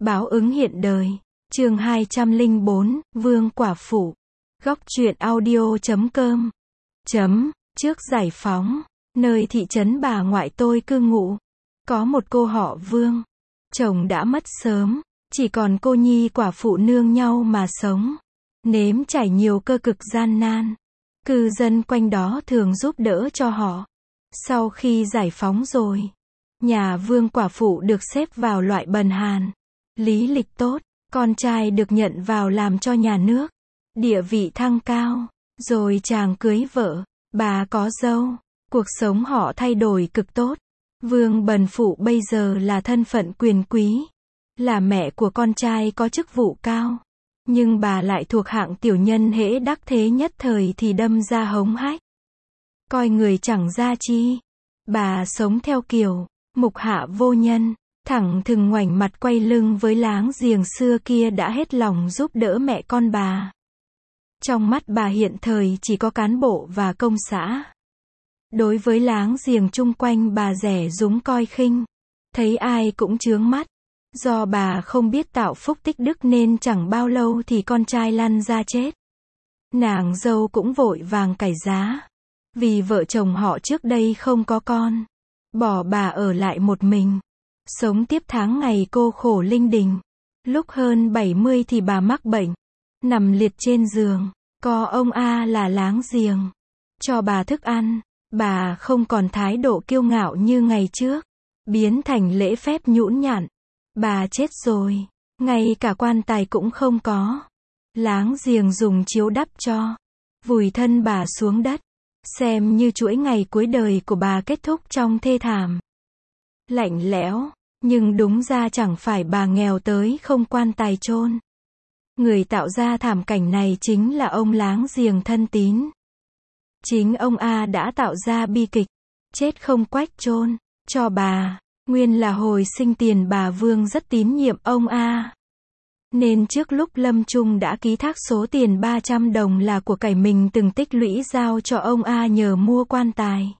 Báo ứng hiện đời. Chương 204, Vương Quả Phụ. Góc truyện audio.com. Trước giải phóng, nơi thị trấn bà ngoại tôi cư ngụ, có một cô họ Vương. Chồng đã mất sớm, chỉ còn cô nhi quả phụ nương nhau mà sống. Nếm trải nhiều cơ cực gian nan. Cư dân quanh đó thường giúp đỡ cho họ. Sau khi giải phóng rồi, nhà Vương quả phụ được xếp vào loại bần hàn. Lý lịch tốt, con trai được nhận vào làm cho nhà nước. Địa vị thăng cao, rồi chàng cưới vợ, bà có dâu. Cuộc sống họ thay đổi cực tốt. Vương bần phụ bây giờ là thân phận quyền quý, là mẹ của con trai có chức vụ cao. Nhưng bà lại thuộc hạng tiểu nhân hễ đắc thế nhất thời thì đâm ra hống hách. Coi người chẳng ra chi. Bà sống theo kiểu mục hạ vô nhân, thẳng thừng ngoảnh mặt quay lưng với láng giềng xưa kia đã hết lòng giúp đỡ mẹ con bà. Trong mắt bà hiện thời chỉ có cán bộ và công xã. Đối với láng giềng chung quanh bà rẻ rúng coi khinh, thấy ai cũng chướng mắt. Do bà không biết tạo phúc tích đức nên chẳng bao lâu thì con trai lăn ra chết. Nàng dâu cũng vội vàng cải giá, vì vợ chồng họ trước đây không có con, bỏ bà ở lại một mình, sống tiếp tháng ngày cô khổ linh đình. Lúc hơn 70 thì bà mắc bệnh, nằm liệt trên giường. Có ông A là láng giềng cho bà thức ăn, bà không còn thái độ kiêu ngạo như ngày trước, biến thành lễ phép nhũn nhặn. Bà chết rồi, ngay cả quan tài cũng không có. Láng giềng dùng chiếu đắp cho, vùi thân bà xuống đất, xem như chuỗi ngày cuối đời của bà kết thúc trong thê thảm. Lạnh lẽo, nhưng đúng ra chẳng phải bà nghèo tới không quan tài chôn. Người tạo ra thảm cảnh này chính là ông láng giềng thân tín. Chính ông A đã tạo ra bi kịch, chết không quách chôn cho bà. Nguyên là hồi sinh tiền bà Vương rất tín nhiệm ông A, nên trước lúc lâm chung đã ký thác số tiền 300 đồng là của cải mình từng tích lũy giao cho ông A nhờ mua quan tài,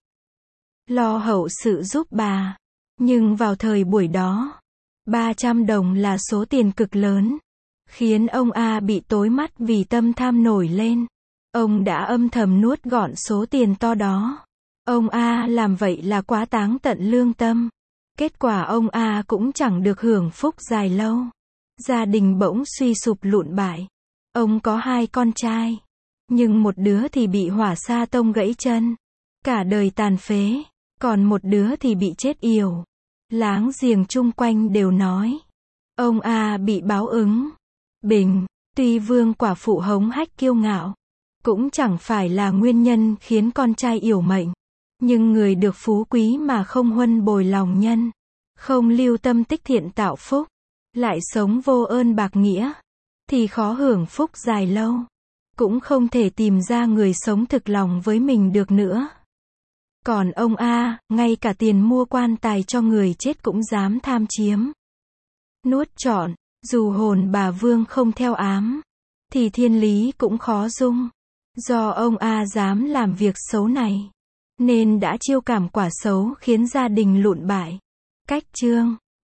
lo hậu sự giúp bà. Nhưng vào thời buổi đó, 300 đồng là số tiền cực lớn, khiến ông A bị tối mắt vì tâm tham nổi lên. Ông đã âm thầm nuốt gọn số tiền to đó. Ông A làm vậy là quá táng tận lương tâm. Kết quả ông A cũng chẳng được hưởng phúc dài lâu. Gia đình bỗng suy sụp lụn bại. Ông có 2 con trai, nhưng một đứa thì bị hỏa sa tông gãy chân, cả đời tàn phế, còn một đứa thì bị chết yểu. Láng giềng chung quanh đều nói, ông A bị báo ứng. Bình, tuy Vương quả phụ hống hách kiêu ngạo, cũng chẳng phải là nguyên nhân khiến con trai yểu mệnh. Nhưng người được phú quý mà không huân bồi lòng nhân, không lưu tâm tích thiện tạo phúc, lại sống vô ơn bạc nghĩa, thì khó hưởng phúc dài lâu. Cũng không thể tìm ra người sống thực lòng với mình được nữa. Còn ông A, ngay cả tiền mua quan tài cho người chết cũng dám tham chiếm, nuốt trọn. Dù hồn bà Vương không theo ám, thì thiên lý cũng khó dung. Do ông A dám làm việc xấu này, nên đã chiêu cảm quả xấu khiến gia đình lụn bại. Cách chương